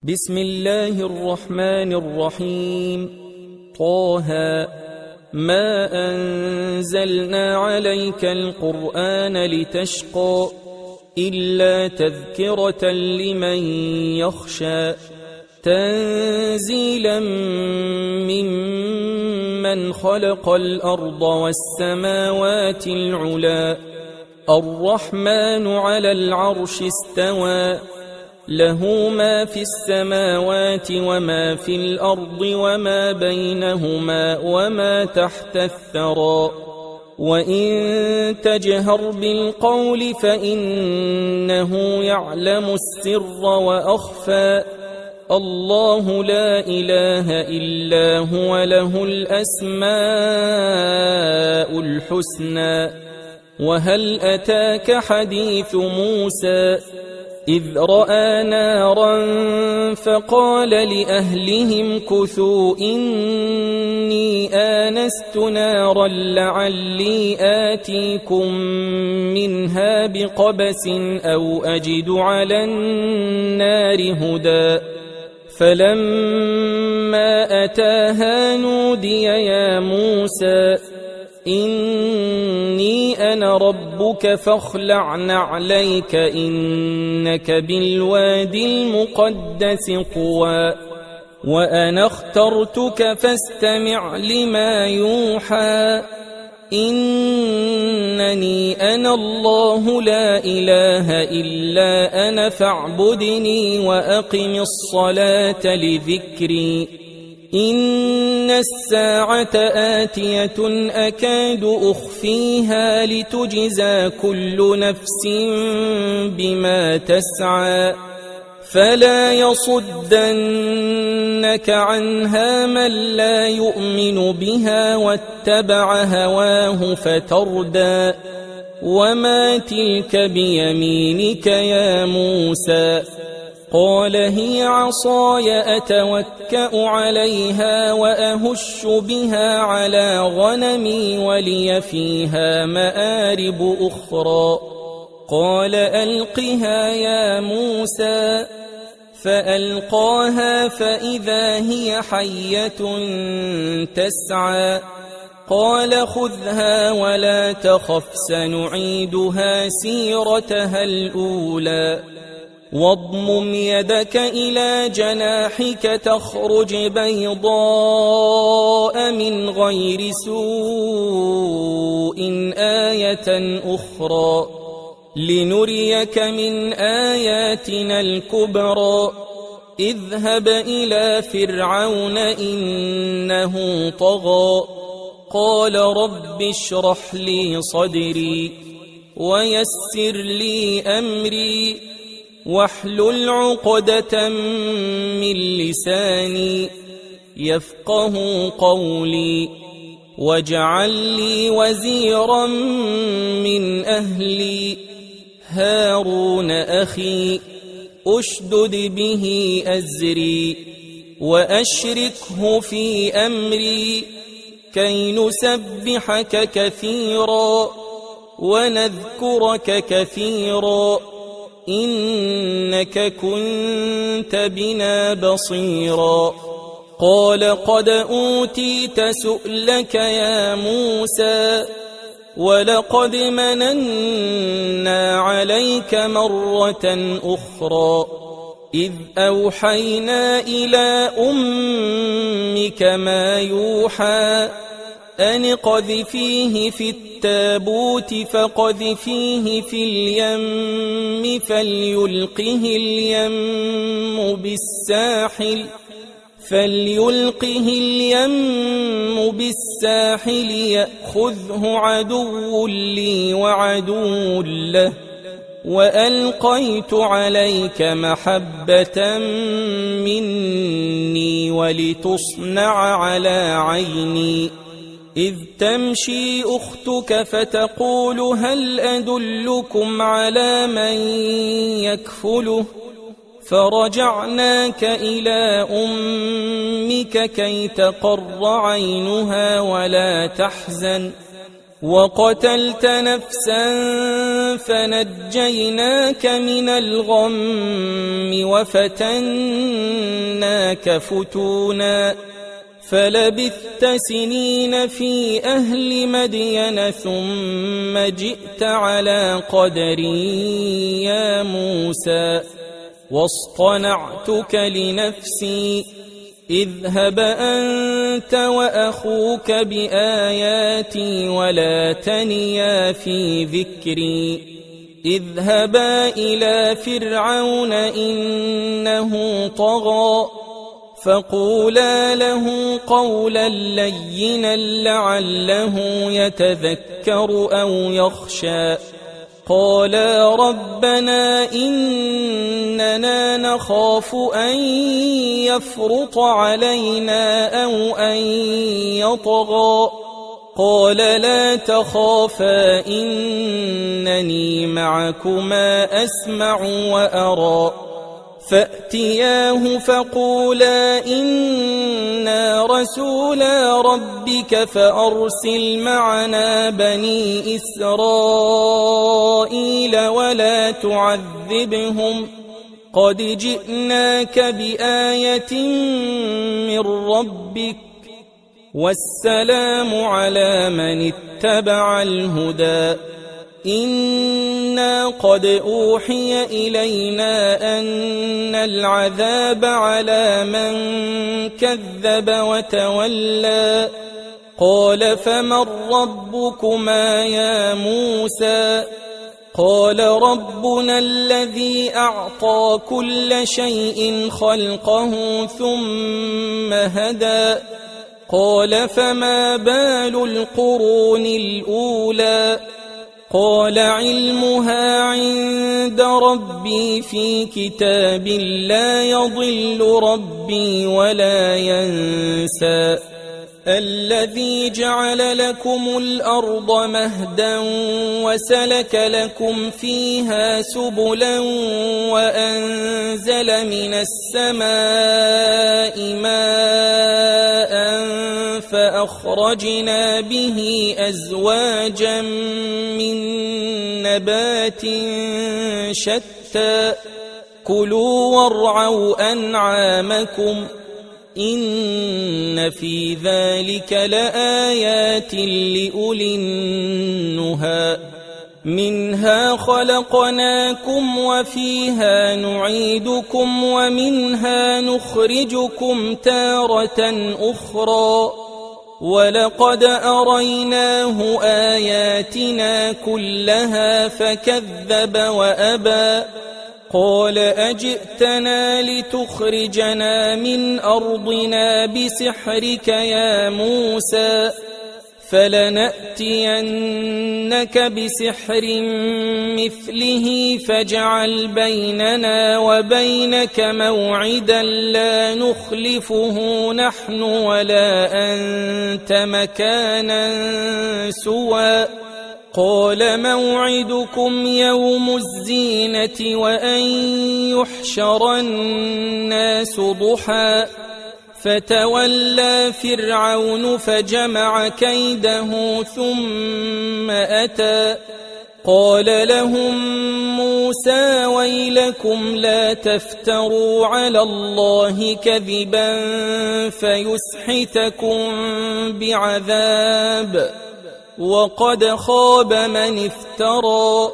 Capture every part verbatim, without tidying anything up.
بسم الله الرحمن الرحيم. طه ما أنزلنا عليك القرآن لتشقى إلا تذكرة لمن يخشى تنزيلا ممن خلق الأرض والسماوات العلا الرحمن على العرش استوى له ما في السماوات وما في الأرض وما بينهما وما تحت الثرى وإن تجهر بالقول فإنه يعلم السر وأخفى الله لا إله إلا هو له الأسماء الحسنى. وهل أتاك حديث موسى إذ رأى نارا فقال لأهلهم كثوا إني آنست نارا لعلي آتيكم منها بقبس أو أجد على النار هدى فلما أتاها نودي يا موسى إني أنا ربك فاخلع نعليك إنك بالوادي المقدس طوى وأنا اخترتك فاستمع لما يوحى إنني أنا الله لا إله إلا أنا فاعبدني وأقم الصلاة لذكري إن الساعة آتية أكاد أخفيها لتجزى كل نفس بما تسعى فلا يصدنك عنها من لا يؤمن بها واتبع هواه فتردى وما تلك بيمينك يا موسى قال هي عصاي أتوكأ عليها وأهش بها على غنمي ولي فيها مآرب أخرى قال ألقها يا موسى فألقاها فإذا هي حية تسعى قال خذها ولا تخف سنعيدها سيرتها الأولى واضمم يدك إلى جناحك تخرج بيضاء من غير سوء آية أخرى لنريك من آياتنا الكبرى اذهب إلى فرعون إنه طغى قال رب اشرح لي صدري ويسر لي أمري واحلل عقدة من لساني يفقه قولي واجعل لي وزيرا من أهلي هارون أخي أشدد به أزري وأشركه في أمري كي نسبحك كثيرا ونذكرك كثيرا إنك كنت بنا بصيرا قال قد أوتيت سؤلك يا موسى ولقد مننا عليك مرة أخرى إذ أوحينا إلى أمك ما يوحى أن اقذفيه في التابوت فقذفيه في اليم فليلقه اليم بالساحل فليلقه اليم بالساحل يأخذه عدو لي وعدو له وألقيت عليك محبة مني ولتصنع على عيني إذ تمشي أختك فتقول هل أدلكم على من يكفله فرجعناك إلى أمك كي تقر عينها ولا تحزن وقتلت نفسا فنجيناك من الغم وفتناك فتونا فلبثت سنين في أهل مدين ثم جئت على قدري يا موسى واصطنعتك لنفسي اذهب أنت وأخوك بآياتي ولا تنيا في ذكري اذهبا إلى فرعون إنه طغى فقولا له قولا لينا لعله يتذكر أو يخشى قالا ربنا إننا نخاف أن يفرط علينا أو أن يطغى قال لا تخافا إنني معكما أسمع وأرى فأتياه فقولا إنا رسولا ربك فأرسل معنا بني إسرائيل ولا تعذبهم قد جئناك بآية من ربك والسلام على من اتبع الهدى إنا قد أوحي إلينا أن العذاب على من كذب وتولى قال فمن ربكما يا موسى قال ربنا الذي أعطى كل شيء خلقه ثم هدى قال فما بال القرون الأولى قال علمها عند ربي في كتاب لا يضل ربي ولا ينسى الذي جعل لكم الأرض مهدا وسلك لكم فيها سبلا وأنزل من السماء ماء فأخرجنا به أزواجا من نبات شتى كلوا وارعوا أنعامكم إن في ذلك لآيات لأولي النهى منها خلقناكم وفيها نعيدكم ومنها نخرجكم تارة أخرى ولقد أريناه آياتنا كلها فكذب وأبى قال أجئتنا لتخرجنا من أرضنا بسحرك يا موسى فلنأتينك بسحر مثله فاجعل بيننا وبينك موعدا لا نخلفه نحن ولا أنت مكانا سوى قال موعدكم يوم الزينة وأن يحشر الناس ضحى فتولى فرعون فجمع كيده ثم أتى قال لهم موسى ويلكم لا تفتروا على الله كذبا فيسحتكم بعذاب وقد خاب من افترى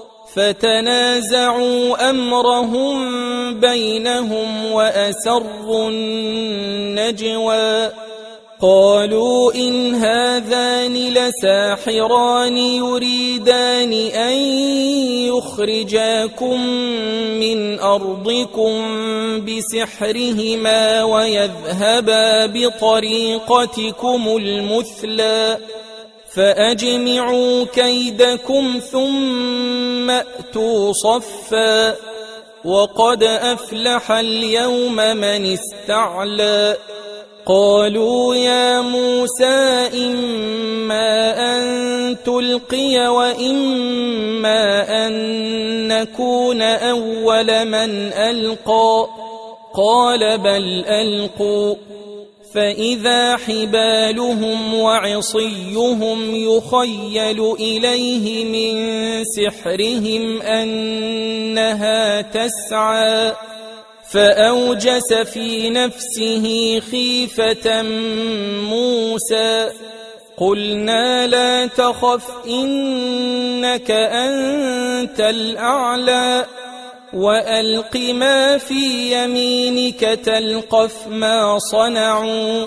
فتنازعوا أمرهم بينهم وأسروا النجوى قالوا إن هذان لساحران يريدان أن يخرجاكم من أرضكم بسحرهما ويذهبا بطريقتكم المثلى فأجمعوا كيدكم ثم أتوا صفا وقد أفلح اليوم من استعلى قالوا يا موسى إما أن تلقي وإما أن نكون أول من ألقى قال بل ألقوا فإذا حبالهم وعصيهم يخيل إليه من سحرهم أنها تسعى فأوجس في نفسه خيفة موسى قلنا لا تخف إنك أنت الأعلى وألق ما في يمينك تلقف ما صنعوا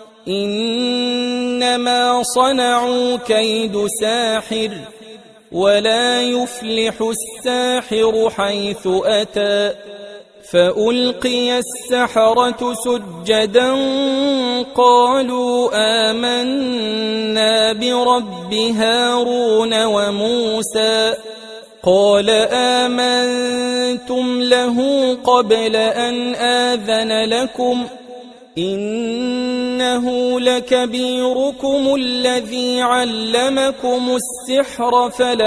إنما صنعوا كيد ساحر ولا يفلح الساحر حيث أتى فألقي السحرة سجدا قالوا آمنا برب هارون وموسى قال آمنتم له قبل أن آذن لكم إنه لكبيركم الذي علمكم السحر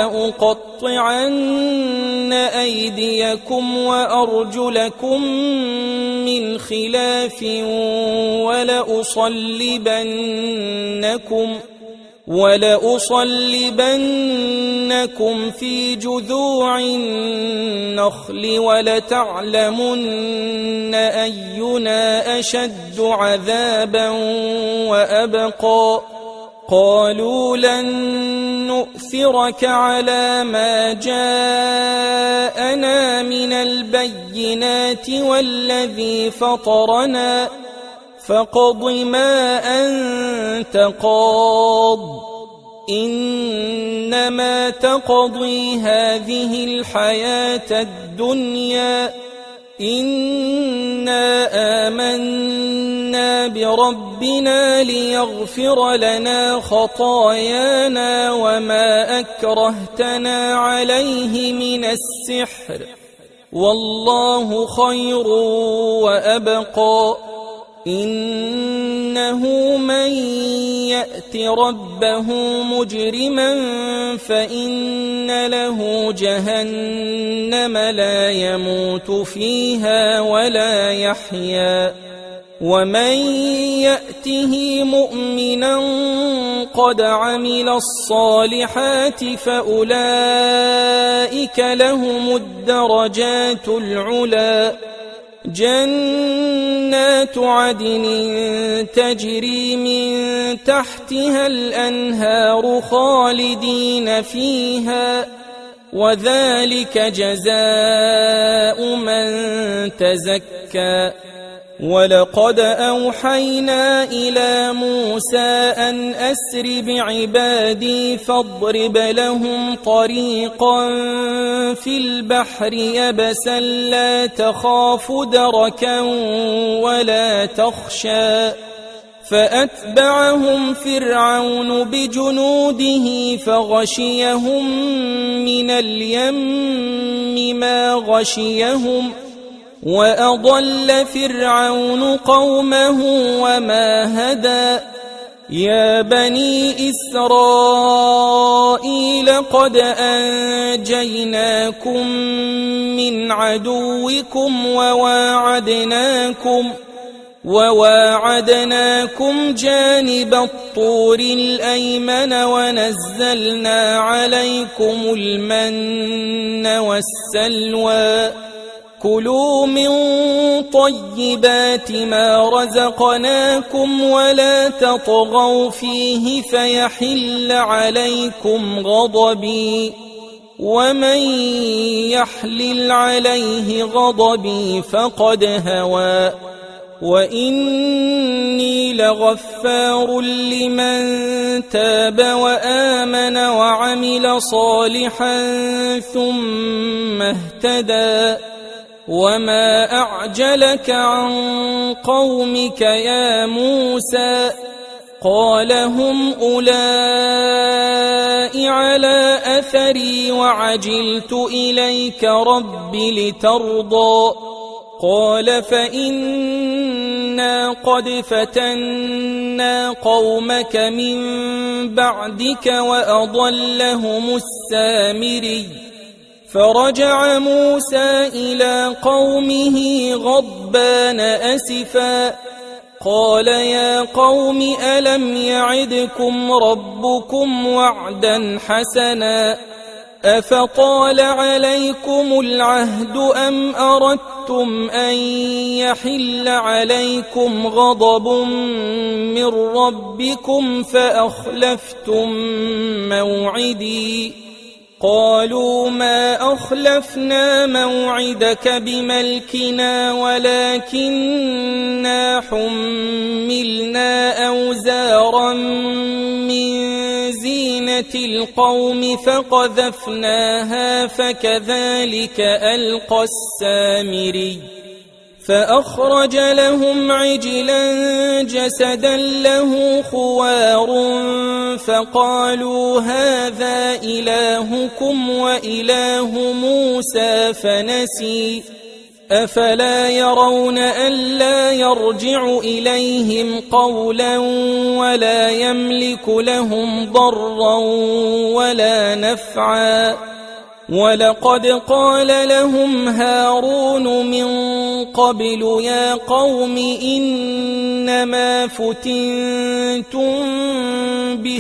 فلأقطعن أيديكم وأرجلكم من خلاف ولأصلبنكم ولأصلبنكم في جذوع النخل ولتعلمن أينا أشد عذابا وأبقى قالوا لن نؤثرك على ما جاءنا من البينات والذي فطرنا فاقض ما أنت قاض إنما تقضي هذه الحياة الدنيا إنا آمنا بربنا ليغفر لنا خطايانا وما أكرهتنا عليه من السحر والله خير وأبقى إنه من يأت ربه مجرما فإن له جهنم لا يموت فيها ولا يحيا ومن يأته مؤمنا قد عمل الصالحات فأولئك لهم الدرجات العلى جنات عدن تجري من تحتها الأنهار خالدين فيها وذلك جزاء من تزكى ولقد أوحينا إلى موسى أن أسر بعبادي فاضرب لهم طريقا في البحر يبسا لا تخاف دركا ولا تخشى فأتبعهم فرعون بجنوده فغشيهم من اليم ما غشيهم وأضل فرعون قومه وما هدى يا بني إسرائيل قد أنجيناكم من عدوكم وواعدناكم وواعدناكم جانب الطور الأيمن ونزلنا عليكم المن والسلوى كلوا من طيبات ما رزقناكم ولا تطغوا فيه فيحل عليكم غضبي ومن يحلل عليه غضبي فقد هوى وإني لغفار لمن تاب وآمن وعمل صالحا ثم اهتدى وما أعجلك عن قومك يا موسى قال هم أولئك على أثري وعجلت إليك رب لترضى قال فإنا قد فتنا قومك من بعدك وأضلهم السامري فرجع موسى إلى قومه غضبان أسفا قال يا قوم ألم يعدكم ربكم وعدا حسنا أفطال عليكم العهد أم أردتم أن يحل عليكم غضب من ربكم فأخلفتم موعدي قالوا ما أخلفنا موعدك بملكنا ولكننا حملنا أوزارا من زينة القوم فقذفناها فكذلك ألقى السامري فأخرج لهم عجلا جسدا له خوار فقالوا هذا إلهكم وإله موسى فنسي أفلا يرون ألا يرجع إليهم قولا ولا يملك لهم ضرا ولا نفعا ولقد قال لهم هارون من قبل يا قوم إنما فتنتم به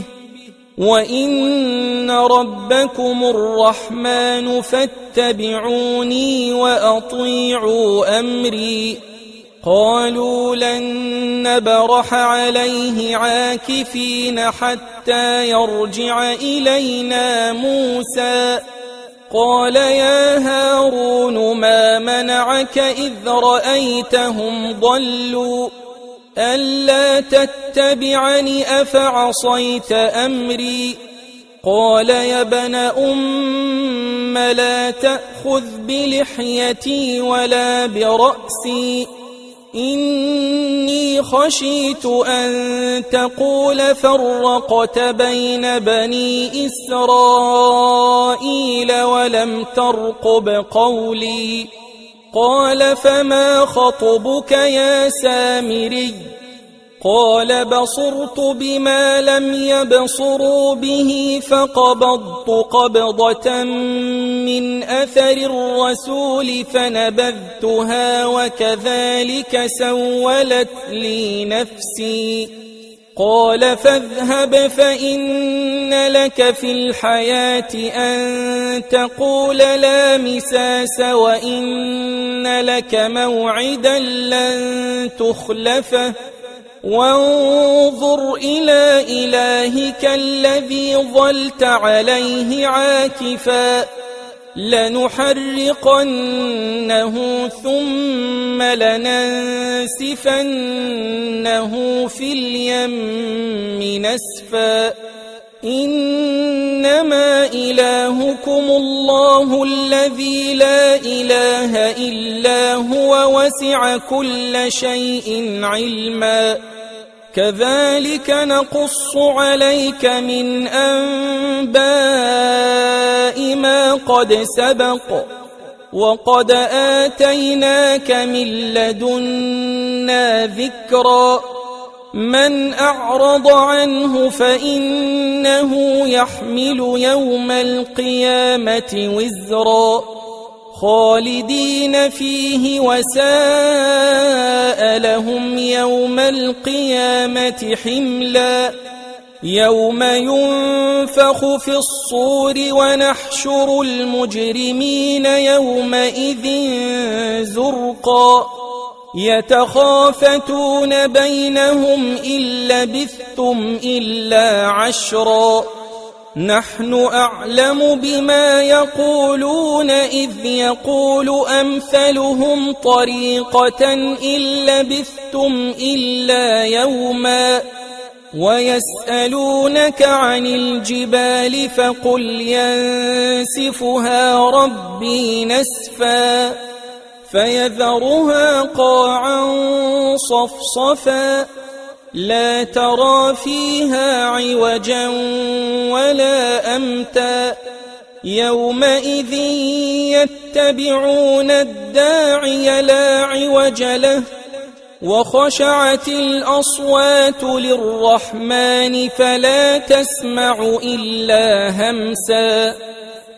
وإن ربكم الرحمن فاتبعوني وأطيعوا أمري قالوا لن نبرح عليه عاكفين حتى يرجع إلينا موسى قال يا هارون ما منعك إذ رأيتهم ضلوا ألا تتبعني أفعصيت أمري قال يا ابن أم لا تأخذ بلحيتي ولا برأسي إني خشيت أن تقول فرقت بين بني إسرائيل ولم ترقب قولي قال فما خطبك يا سامري قال بصرت بما لم يبصروا به فقبضت قبضة من أثر الرسول فنبذتها وكذلك سولت لي نفسي قال فاذهب فإن لك في الحياة أن تقول لا مساس وإن لك موعدا لن تخلفه وانظر إلى إلهك الذي ظلت عليه عاكفا لنحرقنه ثم لننسفنه في اليم نسفا إنما إلهكم الله الذي لا إله إلا هو وسع كل شيء علما كذلك نقص عليك من أنباء ما قد سبق وقد آتيناك من لدنا ذكرا من أعرض عنه فإنه يحمل يوم القيامة وزرا خالدين فيه وساء لهم يوم القيامة حملا يوم ينفخ في الصور ونحشر المجرمين يومئذ زرقا يتخافتون بينهم إن لبثتم إلا عشرا نحن أعلم بما يقولون إذ يقول أمثلهم طريقة إن لبثتم إلا يوما ويسألونك عن الجبال فقل ينسفها ربي نسفا فيذرها قاعا صفصفا لا ترى فيها عوجا ولا أمتا يومئذ يتبعون الداعي لا عوج له وخشعت الأصوات للرحمن فلا تسمع إلا همسا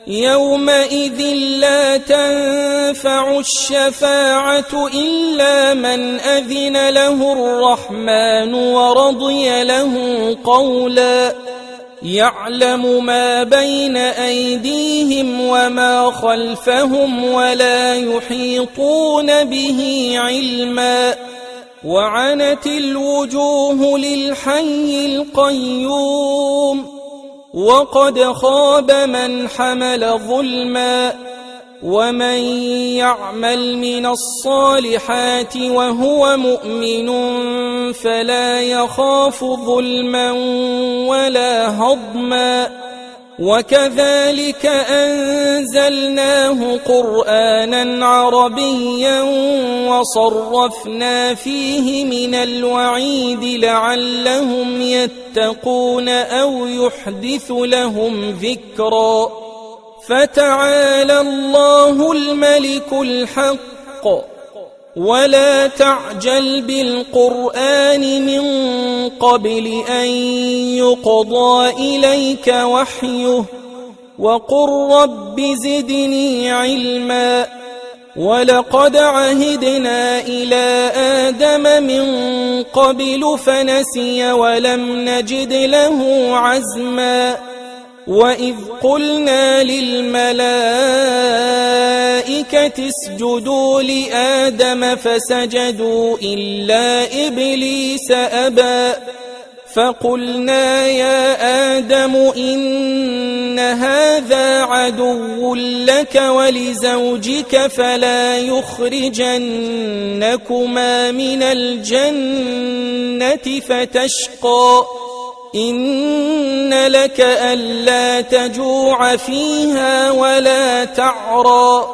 يومئذ لا تنفع الشفاعة إلا من أذن له الرحمن ورضي له قولا يعلم ما بين أيديهم وما خلفهم ولا يحيطون به علما وعنت الوجوه للحي القيوم وقد خاب من حمل ظلما ومن يعمل من الصالحات وهو مؤمن فلا يخاف ظلما ولا هضما وكذلك أنزلناه قرآنا عربيا وصرفنا فيه من الوعيد لعلهم يتقون أو يحدث لهم ذكرا فتعالى الله الملك الحق ولا تعجل بالقرآن من قبل أن يقضى إليك وحيه وقل رب زدني علما ولقد عهدنا إلى آدم من قبل فنسي ولم نجد له عزما وإذ قلنا للملائكة اسجدوا لآدم فسجدوا إلا إبليس أبى فقلنا يا آدم إن هذا عدو لك ولزوجك فلا يخرجنكما من الجنة فتشقى إن لك ألا تجوع فيها ولا تعرى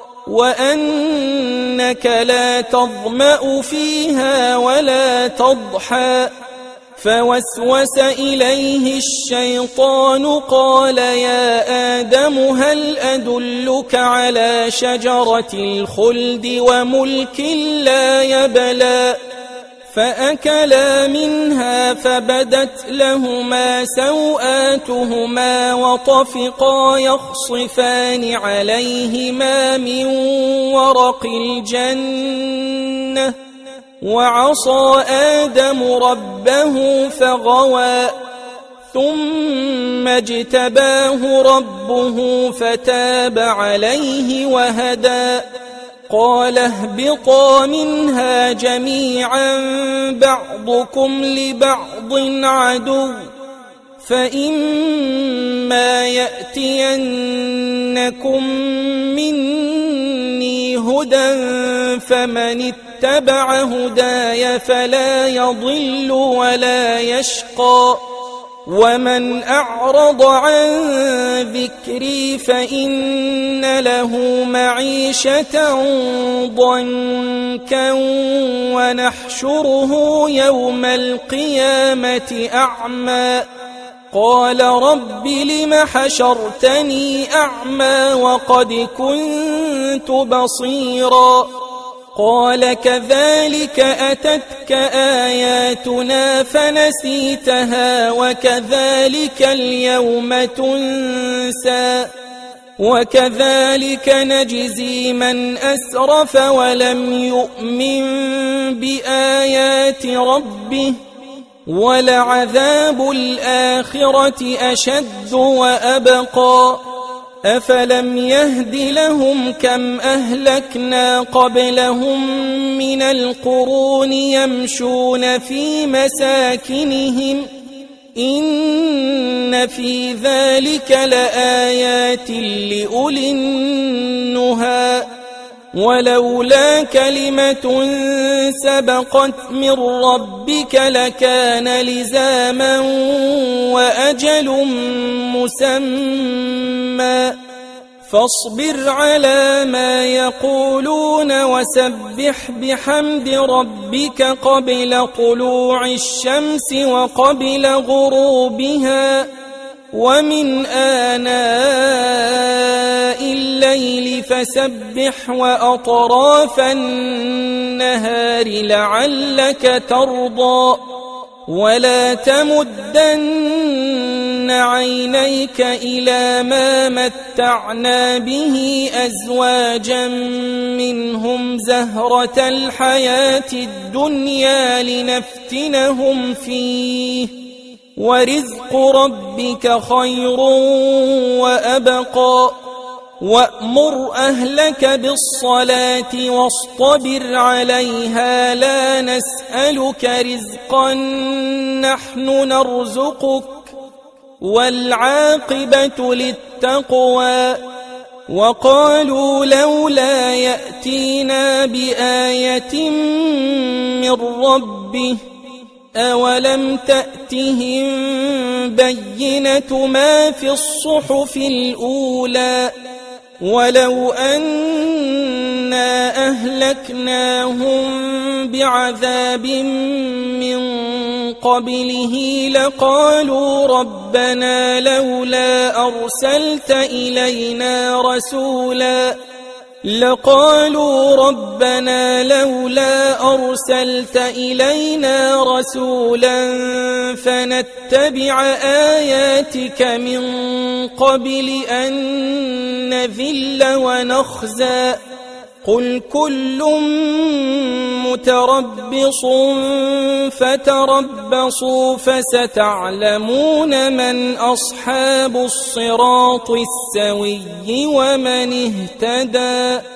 وأنك لا تظمأ فيها ولا تضحى فوسوس إليه الشيطان قال يا آدم هل أدلك على شجرة الخلد وملك لا يبلى فأكلا منها فبدت لهما سوآتهما وطفقا يخصفان عليهما من ورق الجنة وعصى آدم ربه فغوى ثم اجتباه ربه فتاب عليه وهدى قال اهبطا منها جميعا بعضكم لبعض عدو فإما يأتينكم مني هدى فمن اتبع هداي فلا يضل ولا يشقى ومن أعرض عن ذكري فإن له معيشة ضنكا ونحشره يوم القيامة أعمى قال رب لم حشرتني أعمى وقد كنت بصيرا قال كذلك أتتك آياتنا فنسيتها وكذلك اليوم تنسى وكذلك نجزي من أسرف ولم يؤمن بآيات ربه ولعذاب الآخرة أشد وأبقى أفلم يهد لهم كم أهلكنا قبلهم من القرون يمشون في مساكنهم إن في ذلك لآيات لأولي النهى ولولا كلمة سبقت من ربك لكان لزاما وأجل مسمى فاصبر على ما يقولون وسبح بحمد ربك قبل طلوع الشمس وقبل غروبها ومن آناء الليل فسبح وأطراف النهار لعلك ترضى ولا تمدن عينيك إلى ما متعنا به أزواجا منهم زهرة الحياة الدنيا لنفتنهم فيه ورزق ربك خير وأبقى وأمر أهلك بالصلاة واصطبر عليها لا نسألك رزقا نحن نرزقك والعاقبة للتقوى وقالوا لولا يأتينا بآية من ربه أولم تأتهم بينة ما في الصحف الأولى ولو أنا أهلكناهم بعذاب من قبله لقالوا ربنا لولا أرسلت إلينا رسولا لقالوا ربنا لولا أرسلت إلينا رسولا فنتبع آياتك من قبل أن نذل ونخزى قل كل متربص فتربصوا فستعلمون من أصحاب الصراط السوي ومن اهتدى.